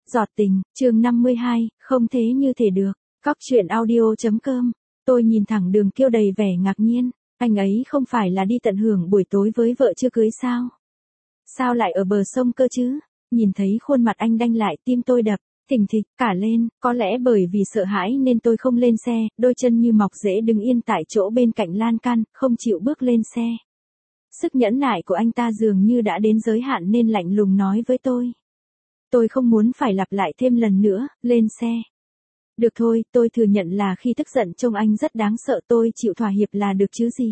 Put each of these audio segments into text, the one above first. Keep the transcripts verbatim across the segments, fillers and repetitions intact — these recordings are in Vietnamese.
Giọt tình, chương năm mươi hai, không thế như thể được. Cóc truyện audio chấm com. Tôi nhìn thẳng Đường Kiêu đầy vẻ ngạc nhiên, anh ấy không phải là đi tận hưởng buổi tối với vợ chưa cưới sao? Sao lại ở bờ sông cơ chứ? Nhìn thấy khuôn mặt anh đanh lại, tim tôi đập thình thịch cả lên, có lẽ bởi vì sợ hãi nên tôi không lên xe, đôi chân như mọc rễ đứng yên tại chỗ bên cạnh lan can, không chịu bước lên xe. Sức nhẫn nại của anh ta dường như đã đến giới hạn nên lạnh lùng nói với tôi. Tôi không muốn phải lặp lại thêm lần nữa, lên xe. Được thôi, tôi thừa nhận là khi tức giận trông anh rất đáng sợ, tôi chịu thỏa hiệp là được chứ gì.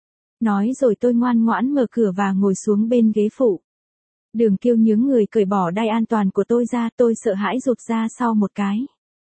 Nói rồi tôi ngoan ngoãn mở cửa và ngồi xuống bên ghế phụ. Đường Kiêu nhướng người cởi bỏ đai an toàn của tôi ra, tôi sợ hãi rụt ra sau một cái.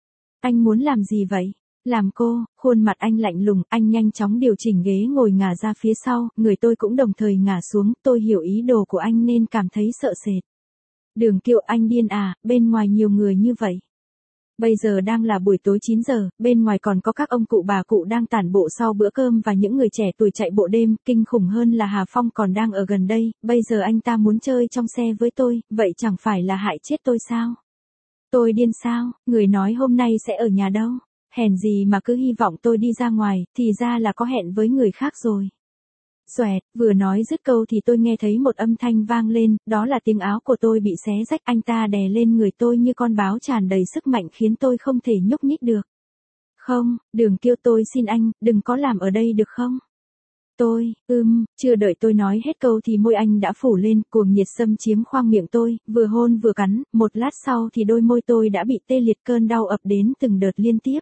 Anh muốn làm gì vậy? Làm cô, khuôn mặt anh lạnh lùng, anh nhanh chóng điều chỉnh ghế ngồi ngả ra phía sau, người tôi cũng đồng thời ngả xuống, tôi hiểu ý đồ của anh nên cảm thấy sợ sệt. Đường Kiêu, anh điên à, bên ngoài nhiều người như vậy. Bây giờ đang là buổi tối chín giờ, bên ngoài còn có các ông cụ bà cụ đang tản bộ sau bữa cơm và những người trẻ tuổi chạy bộ đêm, kinh khủng hơn là Hà Phong còn đang ở gần đây, bây giờ anh ta muốn chơi trong xe với tôi, vậy chẳng phải là hại chết tôi sao? Tôi điên sao, người nói hôm nay sẽ ở nhà đâu, hèn gì mà cứ hy vọng tôi đi ra ngoài, thì ra là có hẹn với người khác rồi. Xoẹt, vừa nói dứt câu thì tôi nghe thấy một âm thanh vang lên, đó là tiếng áo của tôi bị xé rách, anh ta đè lên người tôi như con báo tràn đầy sức mạnh khiến tôi không thể nhúc nhích được. Không, Đường Kiêu, tôi xin anh, đừng có làm ở đây được không? Tôi, ưm, chưa đợi tôi nói hết câu thì môi anh đã phủ lên, cuồng nhiệt xâm chiếm khoang miệng tôi, vừa hôn vừa cắn, một lát sau thì đôi môi tôi đã bị tê liệt, cơn đau ập đến từng đợt liên tiếp.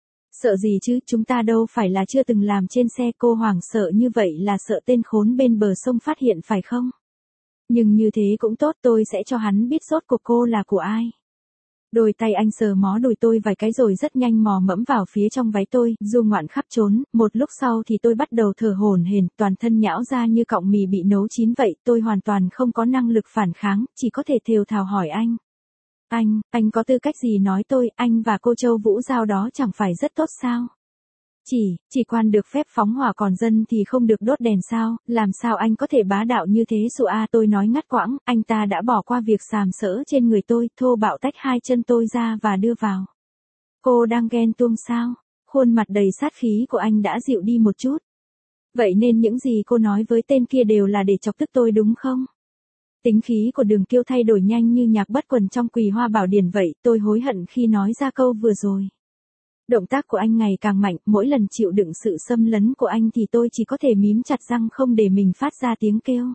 Sợ gì chứ, chúng ta đâu phải là chưa từng làm trên xe, cô hoảng sợ như vậy là sợ tên khốn bên bờ sông phát hiện phải không? Nhưng như thế cũng tốt, tôi sẽ cho hắn biết rốt cuộc cô là của ai. Đôi tay anh sờ mó đùi tôi vài cái rồi rất nhanh mò mẫm vào phía trong váy tôi, du ngoạn khắp trốn, một lúc sau thì tôi bắt đầu thở hổn hển, toàn thân nhão ra như cọng mì bị nấu chín vậy, tôi hoàn toàn không có năng lực phản kháng, chỉ có thể thều thào hỏi anh. Anh, anh có tư cách gì nói tôi, anh và cô Châu Vũ Giao đó chẳng phải rất tốt sao? Chỉ, chỉ quan được phép phóng hỏa còn dân thì không được đốt đèn sao, làm sao anh có thể bá đạo như thế Sụ a, tôi nói ngắt quãng, anh ta đã bỏ qua việc sàm sỡ trên người tôi, thô bạo tách hai chân tôi ra và đưa vào. Cô đang ghen tuông sao? Khuôn mặt đầy sát khí của anh đã dịu đi một chút. Vậy nên những gì cô nói với tên kia đều là để chọc tức tôi đúng không? Tính khí của Đường Kiêu thay đổi nhanh như nhạc bất quần trong Quỳ Hoa Bảo Điển vậy, tôi hối hận khi nói ra câu vừa rồi. Động tác của anh ngày càng mạnh, mỗi lần chịu đựng sự xâm lấn của anh thì tôi chỉ có thể mím chặt răng không để mình phát ra tiếng kêu.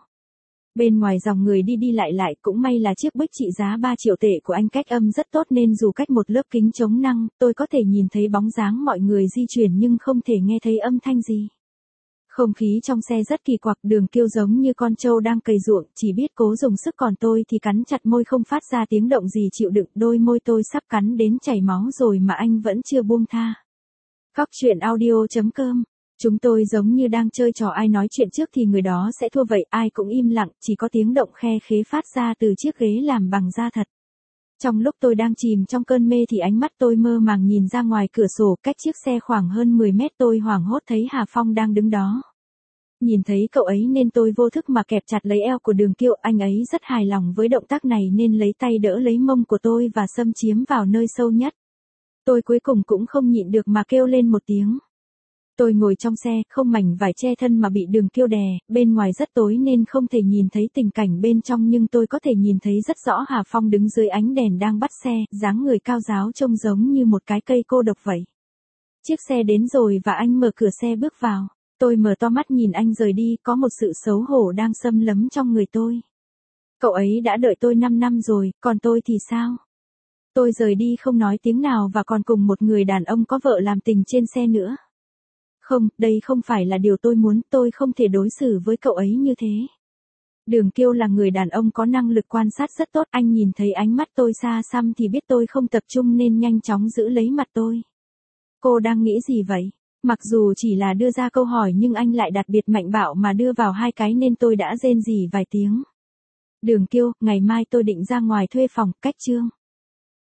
Bên ngoài dòng người đi đi lại lại, cũng may là chiếc bích trị giá ba triệu tệ của anh cách âm rất tốt nên dù cách một lớp kính chống năng, tôi có thể nhìn thấy bóng dáng mọi người di chuyển nhưng không thể nghe thấy âm thanh gì. Không khí trong xe rất kỳ quặc, Đường Kiêu giống như con trâu đang cày ruộng, chỉ biết cố dùng sức, còn tôi thì cắn chặt môi không phát ra tiếng động gì, chịu đựng, đôi môi tôi sắp cắn đến chảy máu rồi mà anh vẫn chưa buông tha. Cóc truyện audio chấm com. Chúng tôi giống như đang chơi trò ai nói chuyện trước thì người đó sẽ thua vậy, ai cũng im lặng, chỉ có tiếng động khe khế phát ra từ chiếc ghế làm bằng da thật. Trong lúc tôi đang chìm trong cơn mê thì ánh mắt tôi mơ màng nhìn ra ngoài cửa sổ, cách chiếc xe khoảng hơn mười mét, tôi hoảng hốt thấy Hà Phong đang đứng đó. Nhìn thấy cậu ấy nên tôi vô thức mà kẹp chặt lấy eo của Đường Kiêu, anh ấy rất hài lòng với động tác này nên lấy tay đỡ lấy mông của tôi và xâm chiếm vào nơi sâu nhất. Tôi cuối cùng cũng không nhịn được mà kêu lên một tiếng. Tôi ngồi trong xe, không mảnh vải che thân mà bị Đường Kiêu đè, bên ngoài rất tối nên không thể nhìn thấy tình cảnh bên trong nhưng tôi có thể nhìn thấy rất rõ Hà Phong đứng dưới ánh đèn đang bắt xe, dáng người cao ráo trông giống như một cái cây cô độc vậy. Chiếc xe đến rồi và anh mở cửa xe bước vào. Tôi mở to mắt nhìn anh rời đi, có một sự xấu hổ đang xâm lấn trong người tôi. Cậu ấy đã đợi tôi năm năm rồi, còn tôi thì sao? Tôi rời đi không nói tiếng nào và còn cùng một người đàn ông có vợ làm tình trên xe nữa. Không, đây không phải là điều tôi muốn, tôi không thể đối xử với cậu ấy như thế. Đường Kiêu là người đàn ông có năng lực quan sát rất tốt, anh nhìn thấy ánh mắt tôi xa xăm thì biết tôi không tập trung nên nhanh chóng giữ lấy mặt tôi. Cô đang nghĩ gì vậy? Mặc dù chỉ là đưa ra câu hỏi nhưng anh lại đặc biệt mạnh bạo mà đưa vào hai cái nên tôi đã rên rỉ vài tiếng. Đường Kiêu, ngày mai tôi định ra ngoài thuê phòng, cách Trương